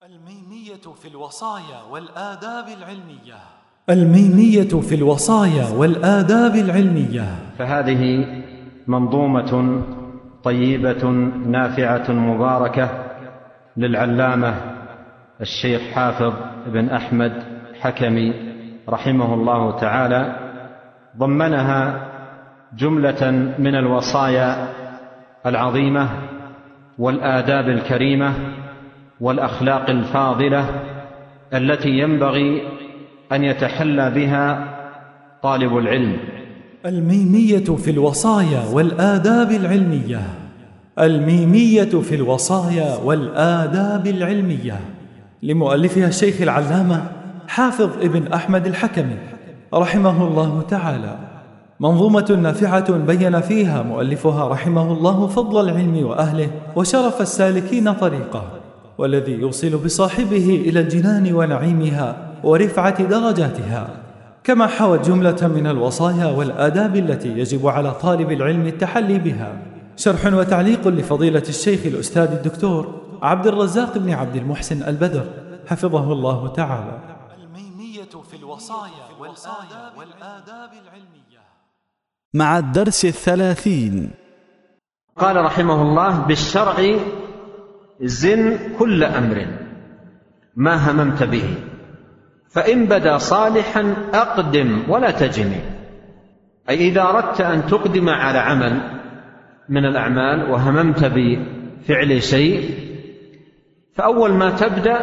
الميمية في الوصايا والآداب العلمية. الميمية في الوصايا والآداب العلمية. فهذه منظومة طيبة نافعة مباركة للعلامة الشيخ حافظ بن أحمد حكمي رحمه الله تعالى، ضمنها جملة من الوصايا العظيمة والآداب الكريمة والأخلاق الفاضلة التي ينبغي أن يتحلى بها طالب العلم. الميمية في الوصايا والآداب العلمية. الميمية في الوصايا والآداب العلمية لمؤلفها الشيخ العلامة حافظ ابن أحمد الحكمي رحمه الله تعالى، منظومة نافعة بين فيها مؤلفها رحمه الله فضل العلم وأهله وشرف السالكين طريقه، والذي يوصل بصاحبه إلى الجنان ونعيمها ورفعة درجاتها، كما حوت جملة من الوصايا والآداب التي يجب على طالب العلم التحلي بها. شرح وتعليق لفضيلة الشيخ الأستاذ الدكتور عبد الرزاق بن عبد المحسن البدر حفظه الله تعالى. الميمية في الوصايا والآداب العلمية مع الدرس 30. قال رحمه الله: بالشرع زن كل أمر ما هممت به، فإن بدا صالحا أقدم ولا تجن. أي إذا أردت أن تقدم على عمل من الأعمال وهممت بفعل شيء، فأول ما تبدأ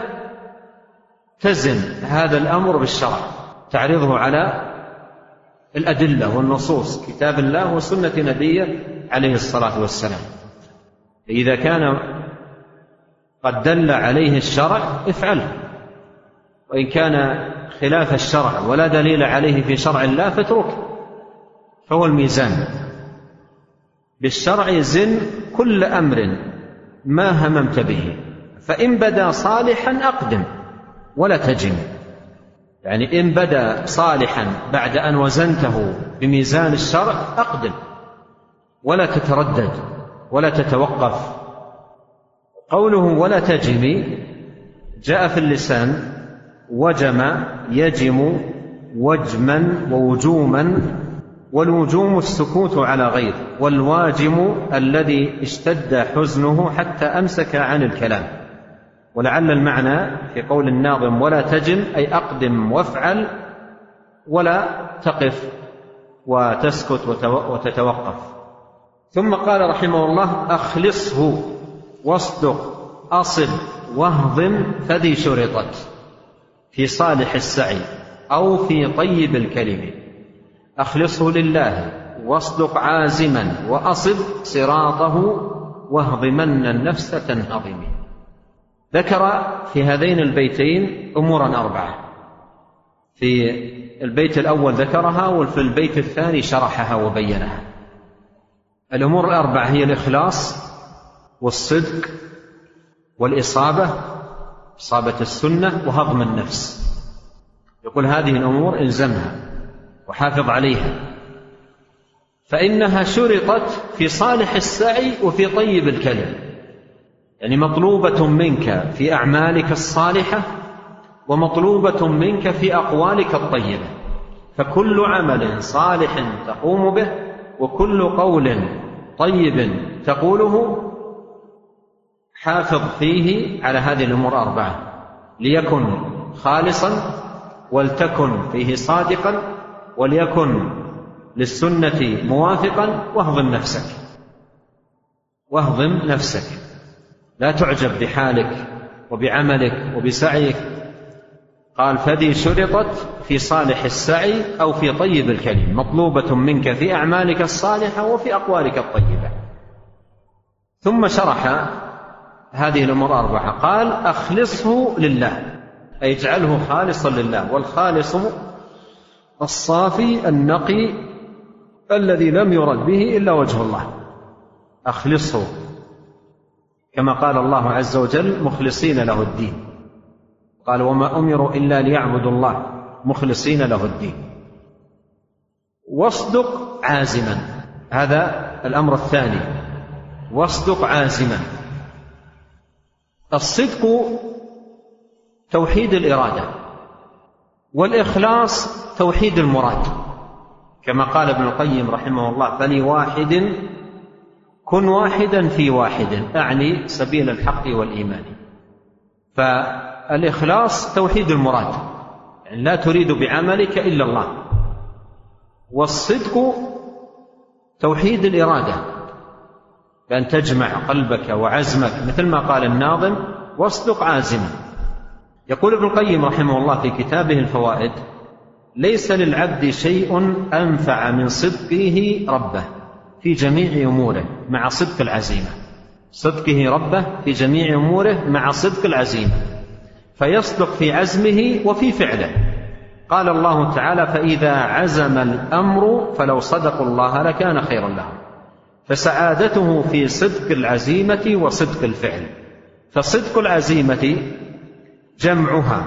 تزن هذا الأمر بالشرع، تعرضه على الأدلة والنصوص، كتاب الله وسنة نبيه عليه الصلاة والسلام. إذا كان قد دل عليه الشرع افعله، وإن كان خلاف الشرع ولا دليل عليه في شرع الله فاتركه، فهو الميزان. بالشرع زن كل أمر ما هممت به، فإن بدا صالحا أقدم ولا تجن. يعني إن بدا صالحا بعد أن وزنته بميزان الشرع أقدم ولا تتردد ولا تتوقف. قوله ولا تجم جاء في اللسان وجم يجم وجما ووجوما، والوجوم السكوت على غير، والواجم الذي اشتد حزنه حتى أمسك عن الكلام. ولعل المعنى في قول الناظم ولا تجم أي أقدم وافعل ولا تقف وتسكت وتتوقف. ثم قال رحمه الله: أخلصه واصدق أصل واهضم، فذي شرطت في صالح السعي أو في طيب الكلم. أخلصه لله واصدق عازما وأصب صراطه واهضمن النفس تنهضم. ذكر في هذين البيتين أمورا 4. في البيت الأول ذكرها، وفي البيت الثاني شرحها وبينها. الأمور 4 هي الإخلاص والصدق والإصابة، إصابة السنة، وهضم النفس. يقول هذه الأمور إلزمها وحافظ عليها، فإنها شرطت في صالح السعي وفي طيب الكلم. يعني مطلوبة منك في أعمالك الصالحة ومطلوبة منك في أقوالك الطيبة. فكل عمل صالح تقوم به وكل قول طيب تقوله حافظ فيه على هذه الأمور 4، ليكن خالصا ولتكن فيه صادقا وليكن للسنة موافقا، واهضم نفسك، لا تعجب بحالك وبعملك وبسعيك. قال فذي شرطت في صالح السعي أو في طيب الكلم، مطلوبة منك في أعمالك الصالحة وفي أقوالك الطيبة. ثم شرح هذه الأمور 4. قال أخلصه لله، أي اجعله خالصا لله، والخالص الصافي النقي الذي لم يرد به إلا وجه الله. أخلصه كما قال الله عز وجل مخلصين له الدين، قال وما أمروا إلا ليعبدوا الله مخلصين له الدين. واصدق عازما، هذا الأمر الثاني، واصدق عازما. الصدق توحيد الإرادة، والإخلاص توحيد المراد، كما قال ابن القيم رحمه الله: فلواحد كن واحدا في واحد، أعني سبيل الحق والإيمان. فالإخلاص توحيد المراد، يعني لا تريد بعملك إلا الله. والصدق توحيد الإرادة، بأن تجمع قلبك وعزمك، مثل ما قال الناظم: واصدق عازما. يقول ابن القيم رحمه الله في كتابه الفوائد: ليس للعبد شيء أنفع من صدقه ربه في جميع أموره مع صدق العزيمة. صدقه ربه في جميع أموره مع صدق العزيمة، فيصدق في عزمه وفي فعله. قال الله تعالى: فإذا عزم الأمر فلو صدقوا الله لكان خيرا لهم. فسعادته في صدق العزيمة وصدق الفعل. فصدق العزيمة جمعها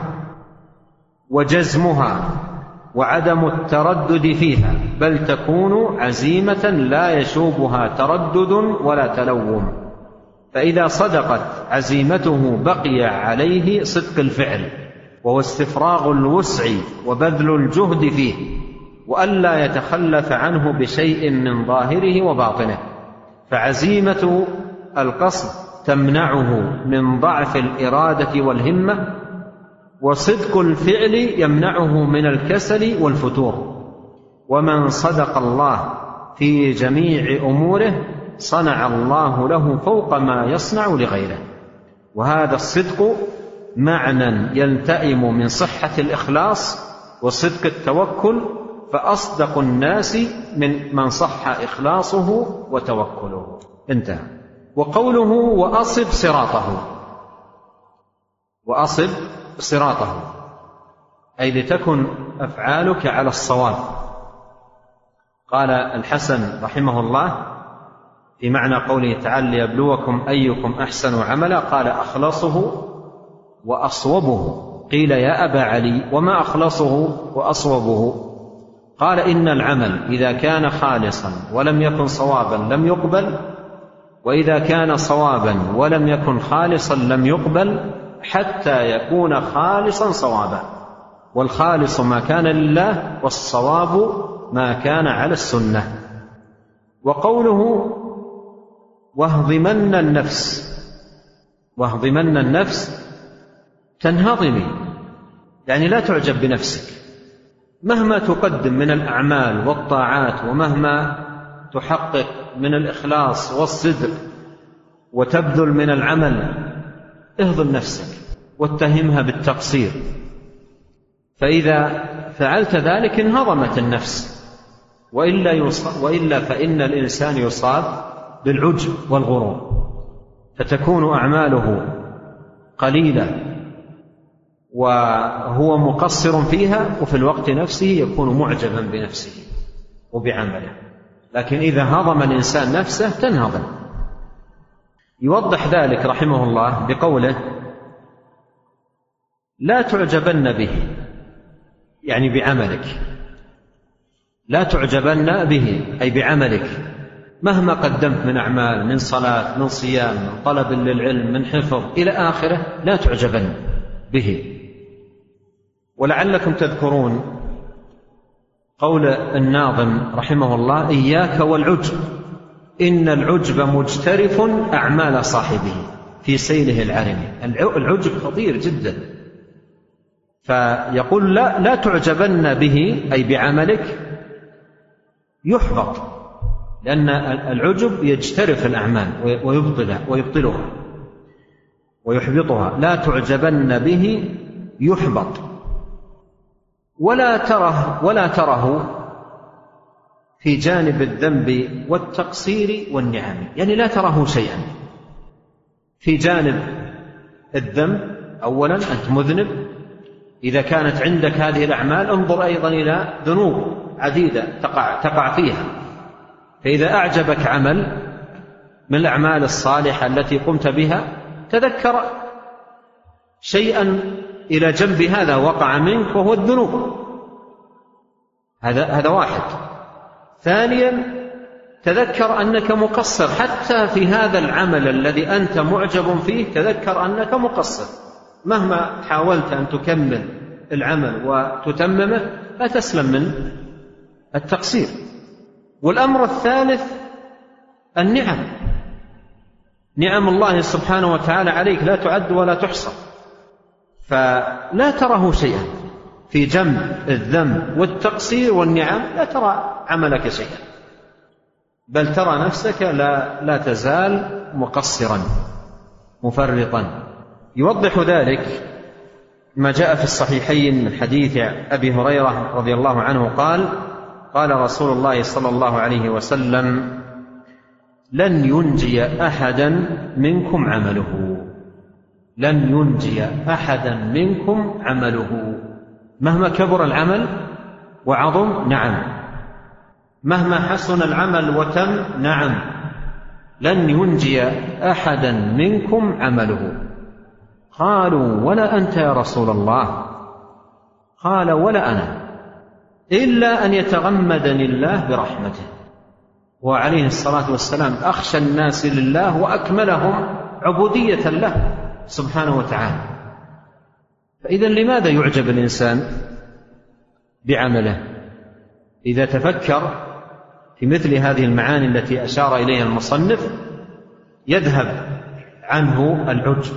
وجزمها وعدم التردد فيها، بل تكون عزيمة لا يشوبها تردد ولا تلوم. فإذا صدقت عزيمته بقي عليه صدق الفعل، وهو استفراغ الوسع وبذل الجهد فيه، وألا يتخلف عنه بشيء من ظاهره وباطنه. فعزيمة القصد تمنعه من ضعف الإرادة والهمة، وصدق الفعل يمنعه من الكسل والفتور. ومن صدق الله في جميع أموره صنع الله له فوق ما يصنع لغيره. وهذا الصدق معنى يلتئم من صحة الإخلاص وصدق التوكل، فأصدق الناس من صح إخلاصه وتوكله. انتهى. وقوله: وأصب صراطه، وأصب صراطه أي لتكن أفعالك على الصواب. قال الحسن رحمه الله في معنى قوله تعالى: ليبلوكم أيكم أحسن عملا، قال: أخلصه وأصوبه. قيل: يا أبا علي وما أخلصه وأصوبه؟ قال: إن العمل إذا كان خالصا ولم يكن صوابا لم يقبل، وإذا كان صوابا ولم يكن خالصا لم يقبل، حتى يكون خالصا صوابا. والخالص ما كان لله، والصواب ما كان على السنة. وقوله: واهضمن النفس، واهضمن النفس تنهضمي، يعني لا تعجب بنفسك. مهما تقدم من الأعمال والطاعات، ومهما تحقق من الإخلاص والصدق وتبذل من العمل، اهضم نفسك واتهمها بالتقصير، فإذا فعلت ذلك انهضمت النفس. وإلا فإن الإنسان يصاب بالعجب والغرور، فتكون أعماله قليلة وهو مقصر فيها، وفي الوقت نفسه يكون معجبا بنفسه وبعمله. لكن إذا هضم الإنسان نفسه تنهضم. يوضح ذلك رحمه الله بقوله: لا تعجبن به، يعني بعملك، لا تعجبن به أي بعملك، مهما قدمت من أعمال، من صلاة، من صيام، من طلب للعلم، من حفظ إلى آخره، لا تعجبن به. ولعلكم تذكرون قول الناظم رحمه الله: إياك والعجب، إن العجب مجترف أعمال صاحبه في سيله العرم. العجب خطير جدا. فيقول: لا تعجبن به أي بعملك، يحبط، لأن العجب يجترف الأعمال ويبطلها ويحبطها. لا تعجبن به يحبط. ولا تره في جانب الذنب والتقصير والنعم، يعني لا تره شيئا في جانب الذنب. أولا أنت مذنب، إذا كانت عندك هذه الأعمال انظر أيضا إلى ذنوب عديدة تقع فيها. فإذا أعجبك عمل من الأعمال الصالحة التي قمت بها، تذكر شيئا إلى جنب هذا وقع منك وهو الذنوب. هذا واحد. ثانيا تذكر أنك مقصر حتى في هذا العمل الذي أنت معجب فيه، تذكر أنك مقصر، مهما حاولت أن تكمل العمل وتتممه لا تسلم من التقصير. والأمر الثالث النعم، نعم الله سبحانه وتعالى عليك لا تعد ولا تحصى، فلا تره شيئا في جنب الذنب والتقصير والنعم، لا ترى عملك شيئا، بل ترى نفسك لا تزال مقصرا مفرطا. يوضح ذلك ما جاء في الصحيحين من حديث أبي هريرة رضي الله عنه قال: قال رسول الله صلى الله عليه وسلم: لن ينجي أحدا منكم عمله، لن ينجي أحدا منكم عمله، مهما كبر العمل وعظم، نعم، مهما حسن العمل وتم، نعم، لن ينجي أحدا منكم عمله. قالوا: ولا أنت يا رسول الله؟ قال: ولا أنا، إلا أن يتغمدني الله برحمته. وعليه الصلاة والسلام أخشى الناس لله وأكملهم عبودية له سبحانه وتعالى. فإذا لماذا يعجب الإنسان بعمله؟ إذا تفكر في مثل هذه المعاني التي أشار إليها المصنف يذهب عنه العجب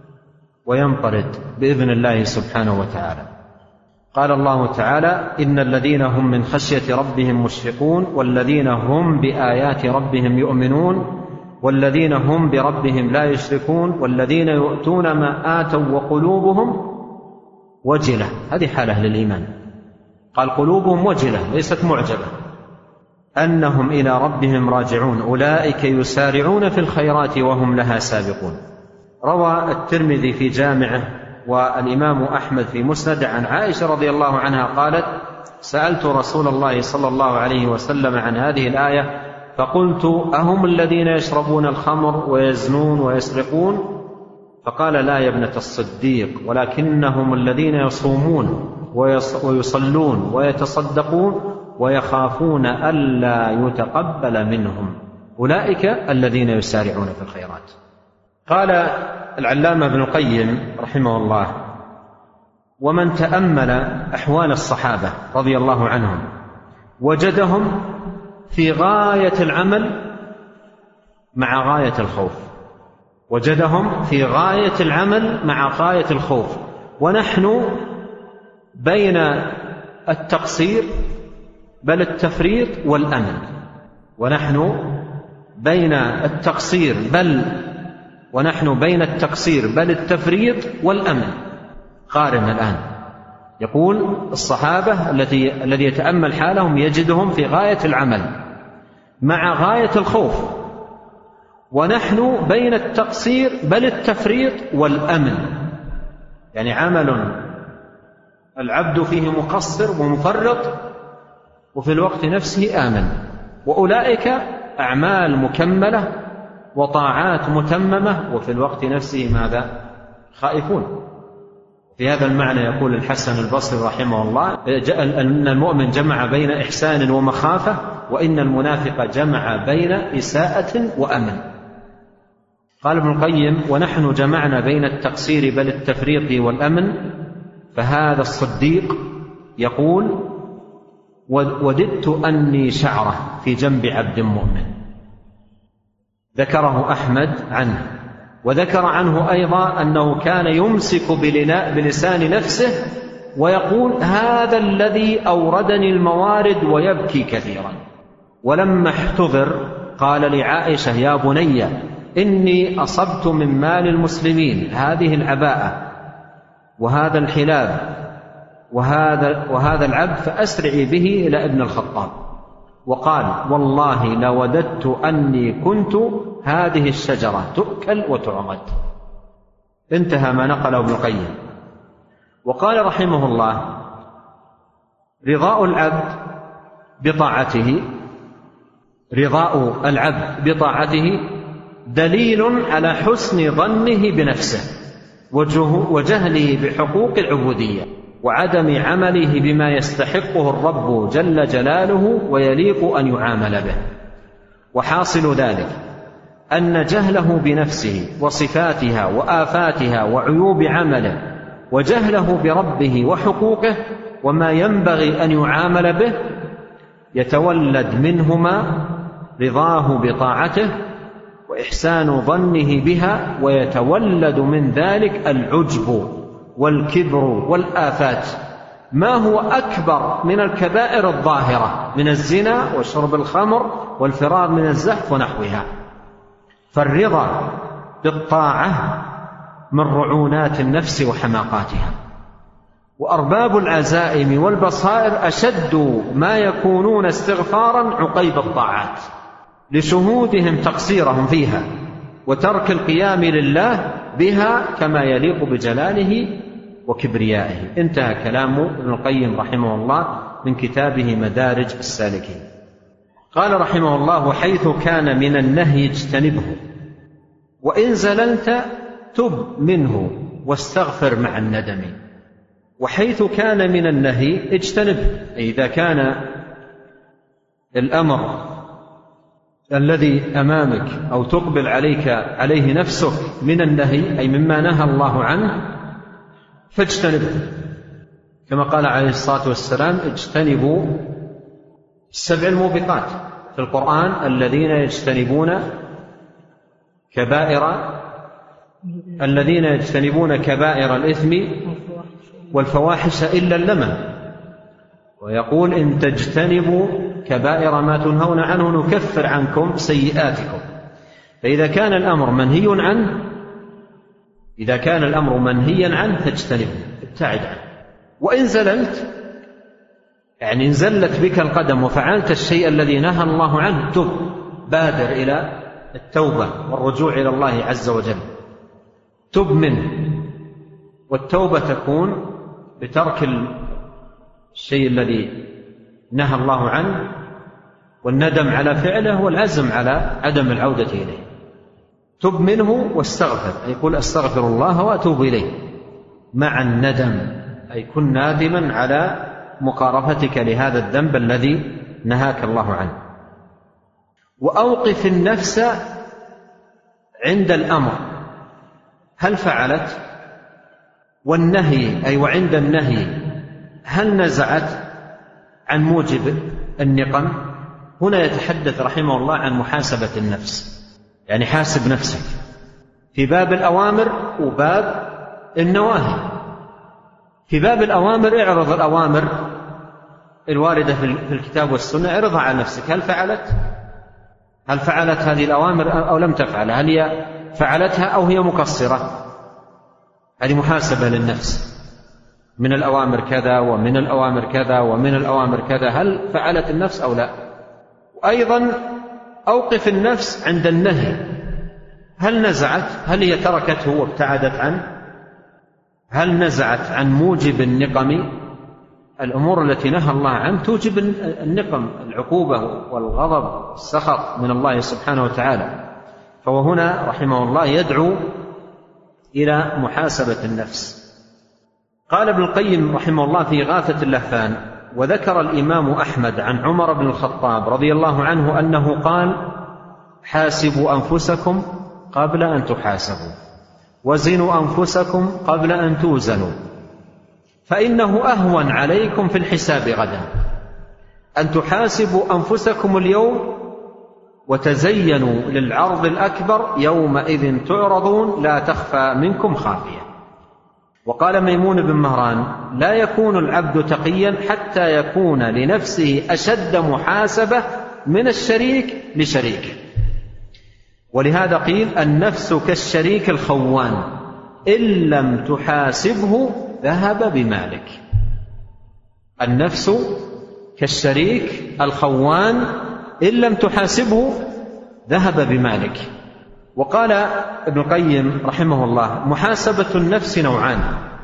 وينطرد بإذن الله سبحانه وتعالى. قال الله تعالى: إن الذين هم من خشية ربهم مشفقون والذين هم بآيات ربهم يؤمنون والذين هم بربهم لا يشركون والذين يؤتون ما آتوا وقلوبهم وجلة. هذه حال أهل الإيمان، قال قلوبهم وجلة ليست معجبة، أنهم إلى ربهم راجعون أولئك يسارعون في الخيرات وهم لها سابقون. روى الترمذي في جامعه والإمام أحمد في مسند عن عائشة رضي الله عنها قالت: سألت رسول الله صلى الله عليه وسلم عن هذه الآية فقلت: أهم الذين يشربون الخمر ويزنون ويسرقون؟ فقال: لا يا ابنة الصديق، ولكنهم الذين يصومون ويصلون ويتصدقون ويخافون ألا يتقبل منهم، أولئك الذين يسارعون في الخيرات. قال العلامة ابن القيم رحمه الله: ومن تأمل أحوال الصحابة رضي الله عنهم وجدهم في غاية العمل مع غاية الخوف، وجدهم في غاية العمل مع غاية الخوف، ونحن بين التقصير بل التفريط والأمن، ونحن بين التقصير بل التفريط والأمن. قارن الآن، يقول الصحابة الذي يتأمل حالهم يجدهم في غاية العمل مع غاية الخوف، ونحن بين التقصير بل التفريط والأمن، يعني عمل العبد فيه مقصر ومفرط وفي الوقت نفسه آمن، وأولئك أعمال مكملة وطاعات متممة وفي الوقت نفسه ماذا؟ خائفون. في هذا المعنى يقول الحسن البصري رحمه الله: أن المؤمن جمع بين إحسان ومخافة، وإن المنافق جمع بين إساءة وأمن. قال ابن القيم: ونحن جمعنا بين التقصير بل التفريط والأمن. فهذا الصديق يقول: وددت أني شعرة في جنب عبد مؤمن. ذكره أحمد عنه، وذكر عنه أيضا أنه كان يمسك بلسان نفسه ويقول: هذا الذي أوردني الموارد، ويبكي كثيرا. ولما احتضر قال لعائشة: يا بني إني أصبت من مال المسلمين هذه العباءة وهذا الحلاب وهذا العبد، فأسرعي به إلى ابن الخطاب. وقال: والله لوددت أني كنت هذه الشجرة تؤكل وتعضد. انتهى ما نقله ابن القيم. وقال رحمه الله: رضاء العبد بطاعته دليل على حسن ظنه بنفسه وجهله بحقوق العبودية وعدم عمله بما يستحقه الرب جل جلاله ويليق أن يعامل به. وحاصل ذلك أن جهله بنفسه وصفاتها وآفاتها وعيوب عمله وجهله بربه وحقوقه وما ينبغي أن يعامل به يتولد منهما رضاه بطاعته وإحسان ظنه بها، ويتولد من ذلك العجب والكبر والآفات، ما هو أكبر من الكبائر الظاهرة من الزنا وشرب الخمر والفرار من الزحف ونحوها. فالرضا بالطاعة من رعونات النفس وحماقاتها. وأرباب العزائم والبصائر أشد ما يكونون استغفارا عقيب الطاعات لشهودهم تقصيرهم فيها وترك القيام لله بها كما يليق بجلاله وكبريائه. انتهى كلام ابن القيم رحمه الله من كتابه مدارج السالكين. قال رحمه الله: وحيث كان من النهي اجتنبه، وإن زللت تب منه واستغفر مع الندم. وحيث كان من النهي اجتنبه، إذا كان الأمر الذي أمامك أو تقبل عليه نفسك من النهي أي مما نهى الله عنه فاجتنبه، كما قال عليه الصلاة والسلام: اجتنبوا 7 الموبقات في القرآن: الذين يجتنبون كبائر الإثم والفواحش إلا اللمم. ويقول: إن تجتنبوا كبائر ما تنهون عنه نكفر عنكم سيئاتكم. فإذا كان الأمر منهيا عنه فاجتنبه، ابتعد عنه. وإن زللت، يعني إن زلت بك القدم وفعلت الشيء الذي نهى الله عنه، تب، بادر إلى التوبة والرجوع إلى الله عز وجل، تب منه. والتوبة تكون بترك الشيء الذي نهى الله عنه والندم على فعله والعزم على عدم العودة إليه. تب منه واستغفر، أي قل أستغفر الله وأتوب إليه مع الندم، أي كن نادما على مقارفتك لهذا الذنب الذي نهاك الله عنه. وأوقف النفس عند الأمر هل فعلت، والنهي أي وعند النهي هل نزعت عن موجب النقم. هنا يتحدث رحمه الله عن محاسبة النفس، يعني حاسب نفسك في باب الأوامر وباب النواهي. في باب الأوامر اعرض الأوامر الواردة في الكتاب والسنة، اعرضها على نفسك، هل فعلت هذه الأوامر أو لم تفعل، هل هي فعلتها أو هي مقصرة. هذه محاسبة للنفس، من الأوامر كذا ومن الأوامر كذا ومن الأوامر كذا، هل فعلت النفس أو لا. وأيضا أوقف النفس عند النهي، هل نزعت، هل هي تركته وابتعدت عنه، هل نزعت عن موجب النقم. الأمور التي نهى الله عنه توجب النقم، العقوبة والغضب والسخط من الله سبحانه وتعالى. فهو هنا رحمه الله يدعو إلى محاسبة النفس. قال ابن القيم رحمه الله في غاثة اللهفان: وذكر الإمام أحمد عن عمر بن الخطاب رضي الله عنه أنه قال: حاسبوا أنفسكم قبل أن تحاسبوا، وزنوا أنفسكم قبل أن توزنوا، فإنه أهون عليكم في الحساب غدا أن تحاسبوا أنفسكم اليوم وتزينوا للعرض الأكبر يومئذ تعرضون لا تخفى منكم خافية. وقال ميمون بن مهران: لا يكون العبد تقيا حتى يكون لنفسه أشد محاسبة من الشريك لشريكه. ولهذا قيل: النفس كالشريك الخوان إن لم تحاسبه ذهب بمالك. النفس كالشريك الخوان إن لم تحاسبه ذهب بمالك. وقال ابن القيم رحمه الله: محاسبة النفس نوعان: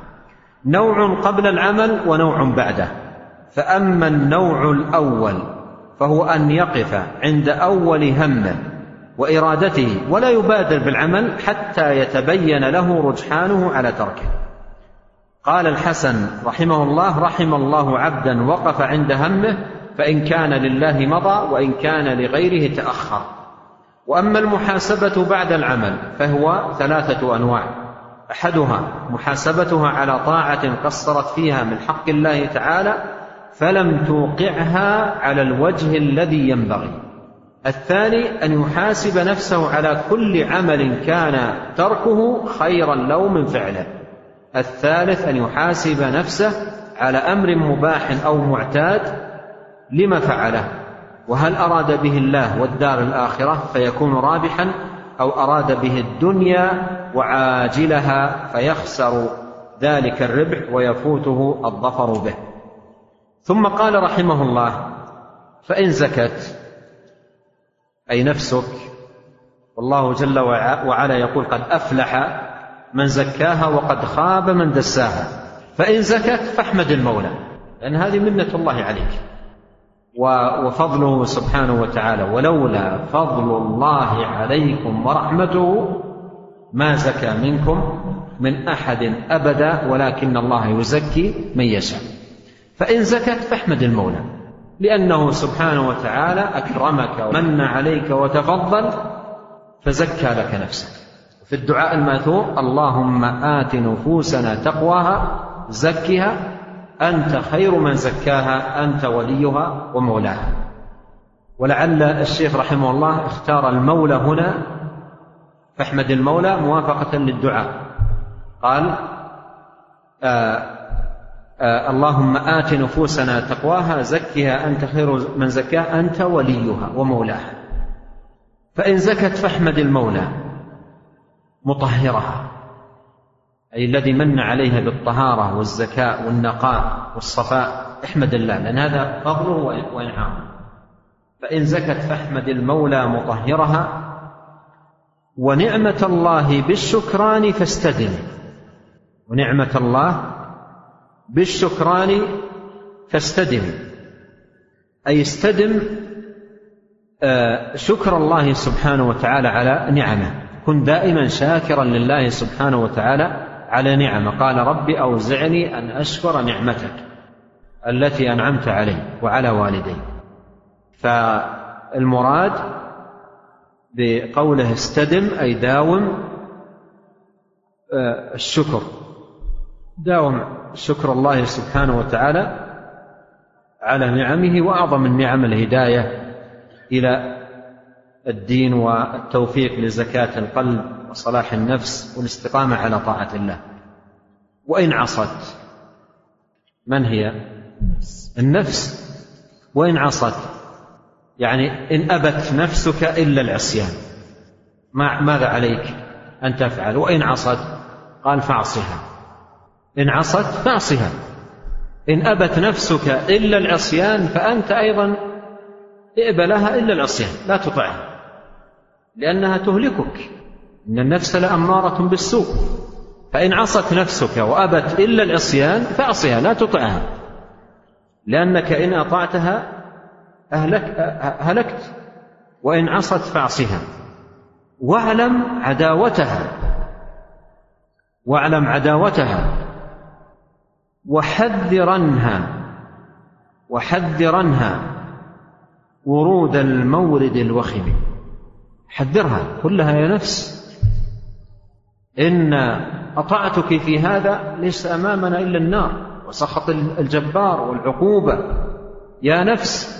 نوع قبل العمل ونوع بعده. فأما النوع الأول فهو أن يقف عند أول همه وإرادته ولا يبادر بالعمل حتى يتبين له رجحانه على تركه. قال الحسن رحمه الله: رحم الله عبدا وقف عند همه، فإن كان لله مضى وإن كان لغيره تأخر. وأما المحاسبة بعد العمل فهو 3 أنواع: أحدها محاسبتها على طاعة قصرت فيها من حق الله تعالى فلم توقعها على الوجه الذي ينبغي. الثاني أن يحاسب نفسه على كل عمل كان تركه خيرا له من فعله. الثالث أن يحاسب نفسه على أمر مباح أو معتاد لما فعله، وهل أراد به الله والدار الآخرة فيكون رابحا، أو أراد به الدنيا وعاجلها فيخسر ذلك الربح ويفوته الظفر به. ثم قال رحمه الله: فإن زكت، أي نفسك، والله جل وعلا يقول: قد أفلح من زكاها وقد خاب من دساها. فإن زكت فاحمد المولى، لأن هذه منة الله عليك وفضله سبحانه وتعالى: ولولا فضل الله عليكم ورحمته ما زكى منكم من أحد أبدا ولكن الله يزكي من يشاء. فإن زكت فاحمد المولى، لأنه سبحانه وتعالى أكرمك ومن عليك وتفضل فزكى لك نفسك. في الدعاء الماثور: اللهم آت نفوسنا تقواها زكها أنت خير من زكاها أنت وليها ومولاها. ولعل الشيخ رحمه الله اختار المولى هنا فاحمد المولى موافقة للدعاء، قال: اللهم آت نفوسنا تقواها زكها أنت خير من زكاها أنت وليها ومولاها. فإن زكت فاحمد المولى مطهرها، أي الذي من عليها بالطهارة والزكاء والنقاء والصفاء، احمد الله لأن هذا فضله وإنعامه. فإن زكت فاحمد المولى مطهرها، ونعمة الله بالشكران فاستدم. ونعمة الله بالشكران فاستدم، أي استدم شكر الله سبحانه وتعالى على نعمه، كن دائما شاكرا لله سبحانه وتعالى على نعمه. قال: رب أوزعني أن أشكر نعمتك التي أنعمت علي وعلى والدي. فالمراد بقوله استدم أي داوم الشكر، داوم شكر الله سبحانه وتعالى على نعمه، وأعظم النعم الهداية إلى الدين والتوفيق لزكاة القلب وصلاح النفس والاستقامة على طاعة الله. وإن عصت، من هي؟ النفس. وإن عصت يعني إن أبت نفسك إلا العصيان، ماذا عليك أن تفعل؟ وإن عصت قال: فاعصها. إن عصت فاعصها. إن أبت نفسك إلا العصيان فأنت أيضا ائب لها إلا العصيان، لا تطعها لأنها تهلكك، إن النفس لأمارة بالسوء. فإن عصت نفسك وأبت إلا العصيان فاعصها، لا تطعها، لأنك إن أطعتها هلكت. وإن عصت فاعصها. واعلم عداوتها وحذرنها ورود المورد الوخم. حذرها، كلها يا نفس إن أطعتك في هذا ليس أمامنا إلا النار وسخط الجبار والعقوبة يا نفس.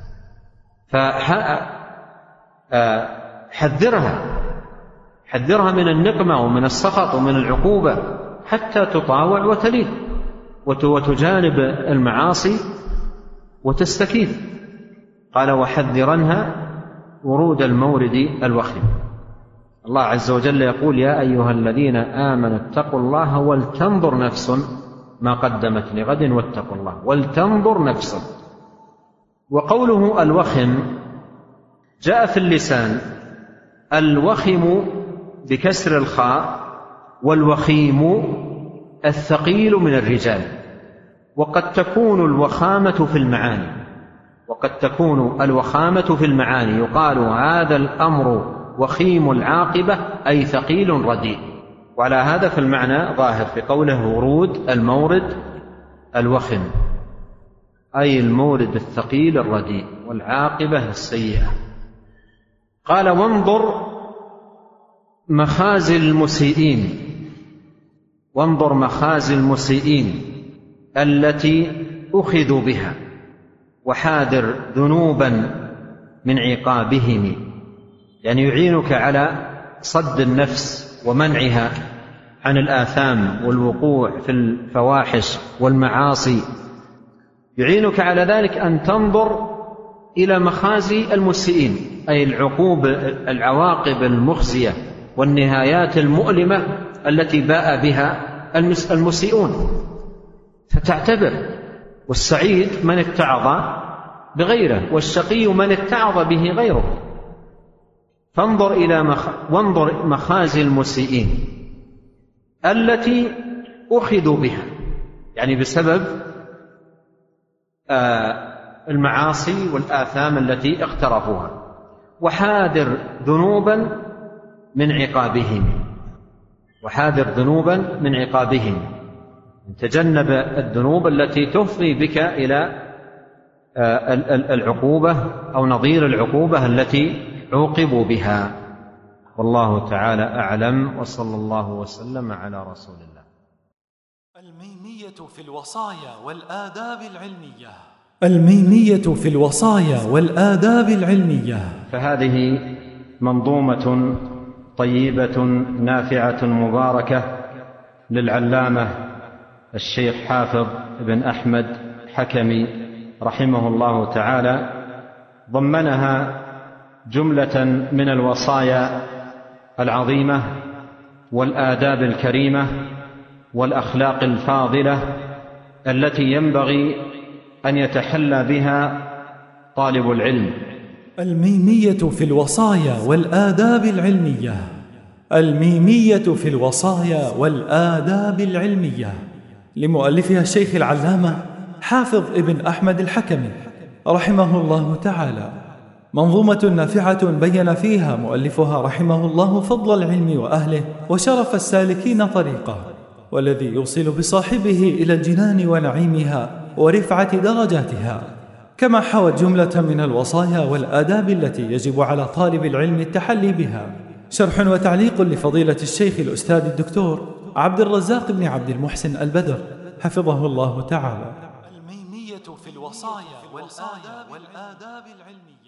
حذرها من النقمة ومن السخط ومن العقوبة حتى تطاوع وتلين وتجانب المعاصي وتستكين. قال: وحذرنها ورود المورد الوخم. الله عز وجل يقول: يا أيها الذين آمنوا اتقوا الله ولتنظر نفس ما قدمت لغد واتقوا الله، ولتنظر نفس. وقوله الوخم جاء في اللسان الوخم بكسر الخاء، والوخيم الثقيل من الرجال. وقد تكون الوخامة في المعاني، يقال هذا الأمر وخيم العاقبة أي ثقيل رديء. وعلى هذا في المعنى ظاهر في قوله ورود المورد الوخم، أي المورد الثقيل الرديء والعاقبة السيئة. قال: وانظر مخازي المسيئين، وانظر مخازي المسيئين التي أخذوا بها، وحاذر ذنوبا من عقابهم. يعني يعينك على صد النفس ومنعها عن الآثام والوقوع في الفواحش والمعاصي. يعينك على ذلك أن تنظر إلى مخازي المسيئين، أي العواقب المخزية والنهايات المؤلمة التي باء بها المسيئون، فتعتبر. والسعيد من اتعظ بغيره، والشقي من اتعظ به غيره. وانظر مخازي المسيئين التي أخذوا بها، يعني بسبب المعاصي والآثام التي اقترفوها، وحاذر ذنوبا من عقابهم، وحاذر ذنوبا من عقابهم. تجنب الذنوب التي تفضي بك إلى العقوبة أو نظير العقوبة التي عوقبوا بها. والله تعالى أعلم، وصلى الله وسلم على رسول الله. الميمية في الوصايا والآداب العلمية. الميمية في الوصايا والآداب العلمية. فهذه منظومة طيبة نافعة مباركة للعلامة الشيخ حافظ بن أحمد حكمي رحمه الله تعالى، ضمنها جملة من الوصايا العظيمة والآداب الكريمة والأخلاق الفاضلة التي ينبغي أن يتحلى بها طالب العلم. الميمية في الوصايا والآداب العلمية. الميمية في الوصايا والآداب العلمية لمؤلفها الشيخ العلامة حافظ ابن أحمد الحكمي رحمه الله تعالى، منظومة نافعة بين فيها مؤلفها رحمه الله فضل العلم وأهله وشرف السالكين طريقه، والذي يوصل بصاحبه إلى الجنان ونعيمها ورفعة درجاتها، كما حوت جملة من الوصايا والآداب التي يجب على طالب العلم التحلي بها. شرح وتعليق لفضيلة الشيخ الأستاذ الدكتور عبد الرزاق بن عبد المحسن البدر حفظه الله تعالى. الميمية في الوصايا والآداب العلمية.